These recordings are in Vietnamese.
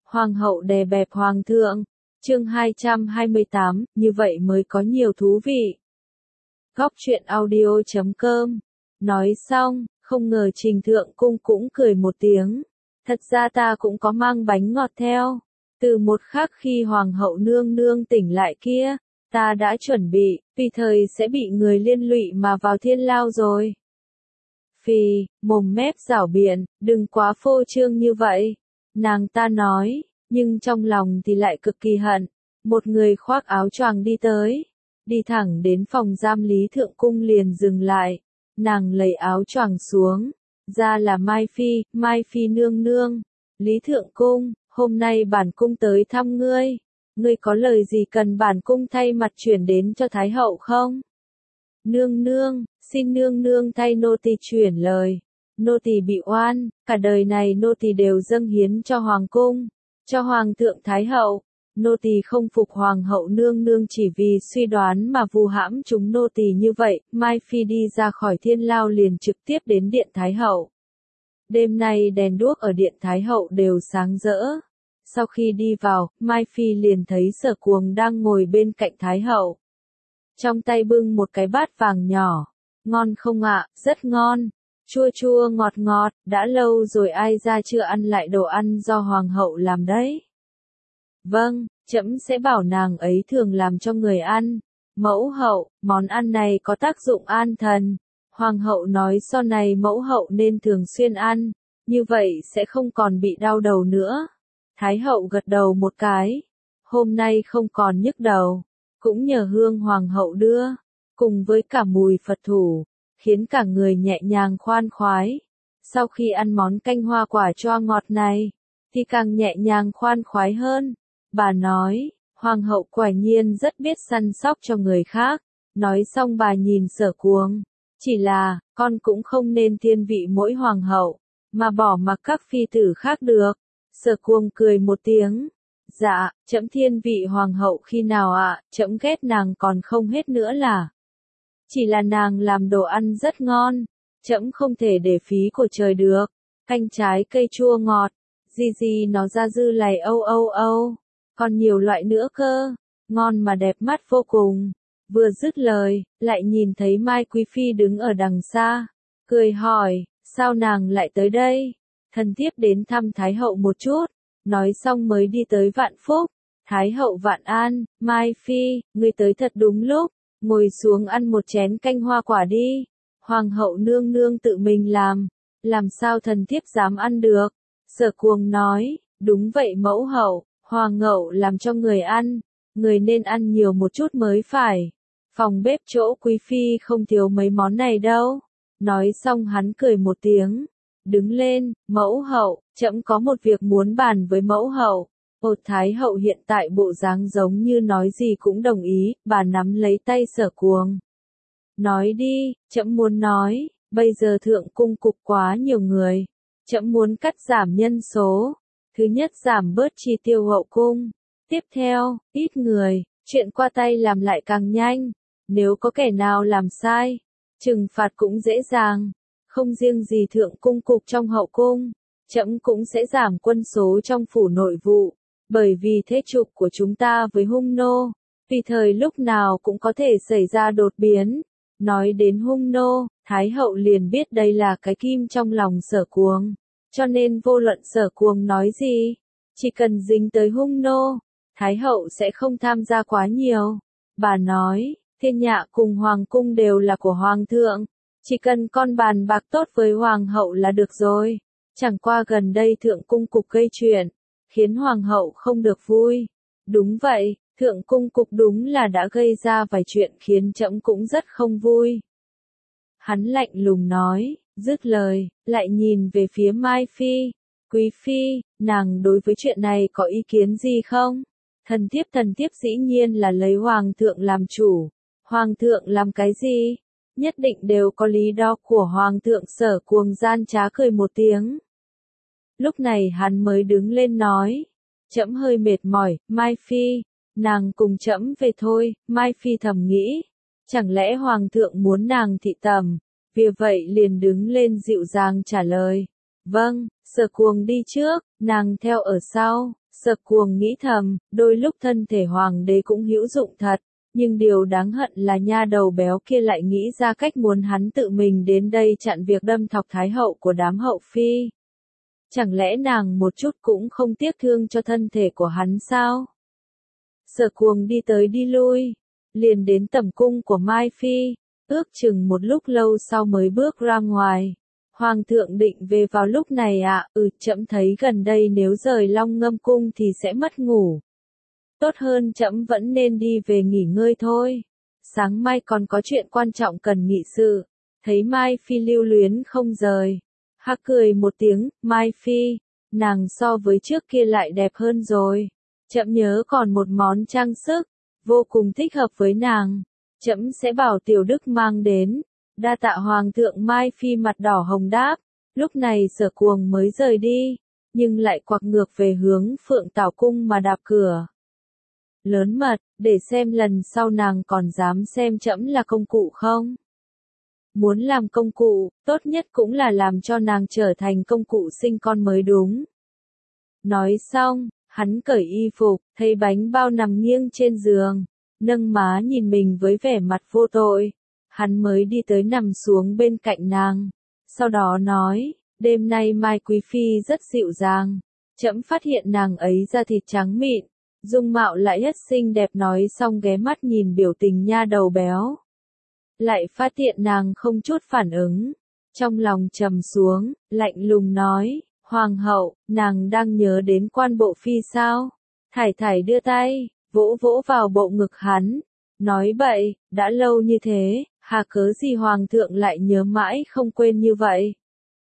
Hoàng hậu đè bẹp hoàng thượng. Chương 228, như vậy mới có nhiều thú vị. Góc truyện audio.com. Nói xong, không ngờ Trình Thượng Cung cũng cười một tiếng. Thật ra ta cũng có mang bánh ngọt theo. Từ một khắc khi hoàng hậu nương nương tỉnh lại kia, ta đã chuẩn bị, vì thời sẽ bị người liên lụy mà vào thiên lao rồi. Phì, mồm mép rảo biện, đừng quá phô trương như vậy. Nàng ta nói, nhưng trong lòng thì lại cực kỳ hận. Một người khoác áo choàng đi tới, đi thẳng đến phòng giam Lý Thượng Cung liền dừng lại. Nàng lấy áo choàng xuống, ra là Mai Phi nương nương. Lý Thượng Cung, hôm nay bản cung tới thăm ngươi. Ngươi có lời gì cần bản cung thay mặt chuyển đến cho Thái hậu không? Nương nương, xin nương nương thay nô tỳ chuyển lời. Nô tỳ bị oan, cả đời này nô tỳ đều dâng hiến cho hoàng cung, cho hoàng thượng Thái hậu. Nô tỳ không phục hoàng hậu nương nương chỉ vì suy đoán mà vu hãm chúng nô tỳ như vậy. Mai Phi đi ra khỏi thiên lao liền trực tiếp đến điện Thái hậu. Đêm nay đèn đuốc ở điện Thái hậu đều sáng rỡ. Sau khi đi vào, Mai Phi liền thấy Sở Cuồng đang ngồi bên cạnh Thái hậu. Trong tay bưng một cái bát vàng nhỏ. Ngon không ạ? Rất ngon. Chua chua ngọt ngọt, đã lâu rồi ai ra chưa ăn lại đồ ăn do hoàng hậu làm đấy. Vâng, trẫm sẽ bảo nàng ấy thường làm cho người ăn. Mẫu hậu, món ăn này có tác dụng an thần. Hoàng hậu nói sau này mẫu hậu nên thường xuyên ăn, như vậy sẽ không còn bị đau đầu nữa. Thái hậu gật đầu một cái. Hôm nay không còn nhức đầu, cũng nhờ hương hoàng hậu đưa, cùng với cả mùi Phật thủ, khiến cả người nhẹ nhàng khoan khoái. Sau khi ăn món canh hoa quả choa ngọt này, thì càng nhẹ nhàng khoan khoái hơn. Bà nói, hoàng hậu quả nhiên rất biết săn sóc cho người khác. Nói xong bà nhìn Sở Cuồng, chỉ là, con cũng không nên thiên vị mỗi hoàng hậu, mà bỏ mặc các phi tử khác được. Sở Cuồng cười một tiếng. Dạ, trẫm thiên vị hoàng hậu khi nào ạ? Trẫm ghét nàng còn không hết nữa là. Chỉ là nàng làm đồ ăn rất ngon, trẫm không thể để phí của trời được. Canh trái cây chua ngọt, gì nó ra dư lầy âu, còn nhiều loại nữa cơ, ngon mà đẹp mắt vô cùng. Vừa dứt lời, lại nhìn thấy Mai Quý Phi đứng ở đằng xa, cười hỏi, sao nàng lại tới đây? Thần thiếp đến thăm Thái hậu một chút. Nói xong mới đi tới Vạn Phúc. Thái hậu vạn an, Mai Phi, ngươi tới thật đúng lúc, ngồi xuống ăn một chén canh hoa quả đi. Hoàng hậu nương nương tự mình làm sao thần thiếp dám ăn được? Sở Cuồng nói, đúng vậy mẫu hậu, hoàng hậu làm cho người ăn, người nên ăn nhiều một chút mới phải. Phòng bếp chỗ Quý Phi không thiếu mấy món này đâu. Nói xong hắn cười một tiếng. Đứng lên, mẫu hậu, trẫm có một việc muốn bàn với mẫu hậu. Thái hậu hiện tại bộ dáng giống như nói gì cũng đồng ý, bà nắm lấy tay Sở Cuồng. Nói đi, trẫm muốn nói, bây giờ thượng cung cục quá nhiều người. Trẫm muốn cắt giảm nhân số. Thứ nhất giảm bớt chi tiêu hậu cung. Tiếp theo, ít người, chuyện qua tay làm lại càng nhanh. Nếu có kẻ nào làm sai, trừng phạt cũng dễ dàng. Không riêng gì thượng cung cục trong hậu cung, trẫm cũng sẽ giảm quân số trong phủ nội vụ, bởi vì thế trục của chúng ta với hung nô, vì thời lúc nào cũng có thể xảy ra đột biến. Nói đến hung nô, Thái hậu liền biết đây là cái kim trong lòng Sở Cuồng, cho nên vô luận Sở Cuồng nói gì, chỉ cần dính tới hung nô, Thái hậu sẽ không tham gia quá nhiều. Bà nói, thiên nhạ cùng hoàng cung đều là của hoàng thượng. Chỉ cần con bàn bạc tốt với hoàng hậu là được rồi. Chẳng qua gần đây thượng cung cục gây chuyện, khiến hoàng hậu không được vui. Đúng vậy, thượng cung cục đúng là đã gây ra vài chuyện khiến trẫm cũng rất không vui. Hắn lạnh lùng nói, dứt lời, lại nhìn về phía Mai Phi. Quý Phi, nàng đối với chuyện này có ý kiến gì không? Thần thiếp dĩ nhiên là lấy hoàng thượng làm chủ. Hoàng thượng làm cái gì? Nhất định đều có lý do của hoàng thượng. Sở Cuồng gian trá cười một tiếng. Lúc này hắn mới đứng lên nói, trẫm hơi mệt mỏi, Mai Phi, nàng cùng trẫm về thôi. Mai Phi thầm nghĩ, chẳng lẽ hoàng thượng muốn nàng thị tầm, vì vậy liền đứng lên dịu dàng trả lời, vâng. Sở Cuồng đi trước, nàng theo ở sau. Sở Cuồng nghĩ thầm, đôi lúc thân thể hoàng đế cũng hữu dụng thật, nhưng điều đáng hận là nha đầu béo kia lại nghĩ ra cách muốn hắn tự mình đến đây chặn việc đâm thọc thái hậu của đám hậu phi. Chẳng lẽ nàng một chút cũng không tiếc thương cho thân thể của hắn sao? Sở Cuồng đi tới đi lui, liền đến tẩm cung của Mai Phi, ước chừng một lúc lâu sau mới bước ra ngoài. Hoàng thượng định về vào lúc này ạ, trẫm thấy gần đây nếu rời Long Ngâm cung thì sẽ mất ngủ. Tốt hơn trẫm vẫn nên đi về nghỉ ngơi thôi. Sáng mai còn có chuyện quan trọng cần nghị sự. Thấy Mai Phi lưu luyến không rời. Hắc cười một tiếng, Mai Phi, nàng so với trước kia lại đẹp hơn rồi. Trẫm nhớ còn một món trang sức, vô cùng thích hợp với nàng. Trẫm sẽ bảo Tiểu Đức mang đến. Đa tạ Hoàng thượng. Mai Phi mặt đỏ hồng đáp. Lúc này Sở Cuồng mới rời đi, nhưng lại quặc ngược về hướng Phượng Tảo cung mà đạp cửa. Lớn mật, để xem lần sau nàng còn dám xem trẫm là công cụ không? Muốn làm công cụ, tốt nhất cũng là làm cho nàng trở thành công cụ sinh con mới đúng. Nói xong, hắn cởi y phục, thấy bánh bao nằm nghiêng trên giường, nâng má nhìn mình với vẻ mặt vô tội. Hắn mới đi tới nằm xuống bên cạnh nàng. Sau đó nói, đêm nay Mai Quý Phi rất dịu dàng. Trẫm phát hiện nàng ấy da thịt trắng mịn, dung mạo lại rất xinh đẹp. Nói xong ghé mắt nhìn biểu tình nha đầu béo. Lại phát hiện nàng không chút phản ứng. Trong lòng trầm xuống, lạnh lùng nói, Hoàng hậu, nàng đang nhớ đến Quan Bộ Phi sao? Thải Thải đưa tay, vỗ vỗ vào bộ ngực hắn. Nói bậy, đã lâu như thế, hà cớ gì Hoàng thượng lại nhớ mãi không quên như vậy?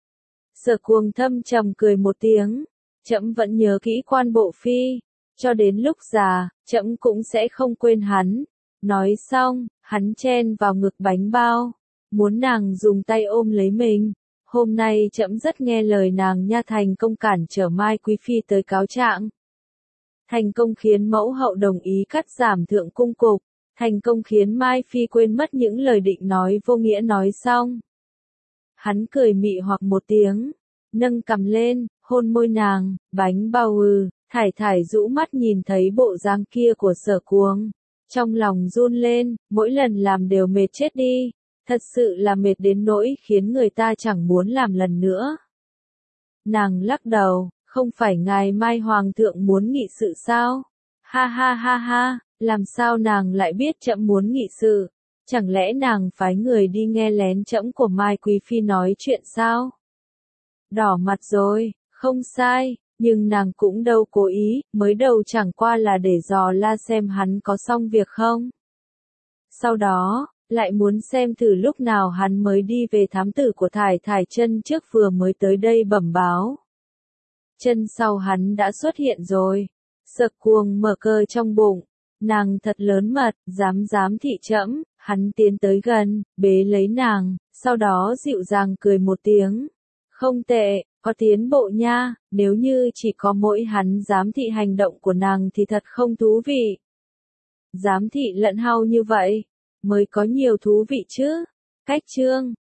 Sở Cuồng thâm trầm cười một tiếng, trẫm vẫn nhớ kỹ Quan Bộ Phi, cho đến lúc già, trẫm cũng sẽ không quên hắn. Nói xong, hắn chen vào ngực bánh bao, muốn nàng dùng tay ôm lấy mình. Hôm nay trẫm rất nghe lời nàng nha. Thành công cản trở Mai Quý Phi tới cáo trạng. Thành công khiến mẫu hậu đồng ý cắt giảm thượng cung cục. Thành công khiến Mai Phi quên mất những lời định nói vô nghĩa. Nói xong, hắn cười mị hoặc một tiếng, nâng cằm lên, hôn môi nàng. Bánh bao Thải Thải rũ mắt nhìn thấy bộ dáng kia của Sở Cuồng, trong lòng run lên, mỗi lần làm đều mệt chết đi, thật sự là mệt đến nỗi khiến người ta chẳng muốn làm lần nữa. Nàng lắc đầu, không phải ngày mai Hoàng thượng muốn nghị sự sao? Ha ha ha ha, làm sao nàng lại biết trẫm muốn nghị sự? Chẳng lẽ nàng phái người đi nghe lén trẫm của Mai Quý Phi nói chuyện sao? Đỏ mặt rồi, không sai, nhưng nàng cũng đâu cố ý, mới đầu chẳng qua là để dò la xem hắn có xong việc không. Sau đó, lại muốn xem thử lúc nào hắn mới đi về. Thám tử của Thải Thải chân trước vừa mới tới đây bẩm báo. Chân sau hắn đã xuất hiện rồi. Sở Cuồng mở cờ trong bụng, nàng thật lớn mật, dám thị trẫm. Hắn tiến tới gần, bế lấy nàng, sau đó dịu dàng cười một tiếng. Không tệ, có tiến bộ nha, nếu như chỉ có mỗi hắn giám thị hành động của nàng thì thật không thú vị. Giám thị lẫn hao như vậy, mới có nhiều thú vị chứ. Cách chương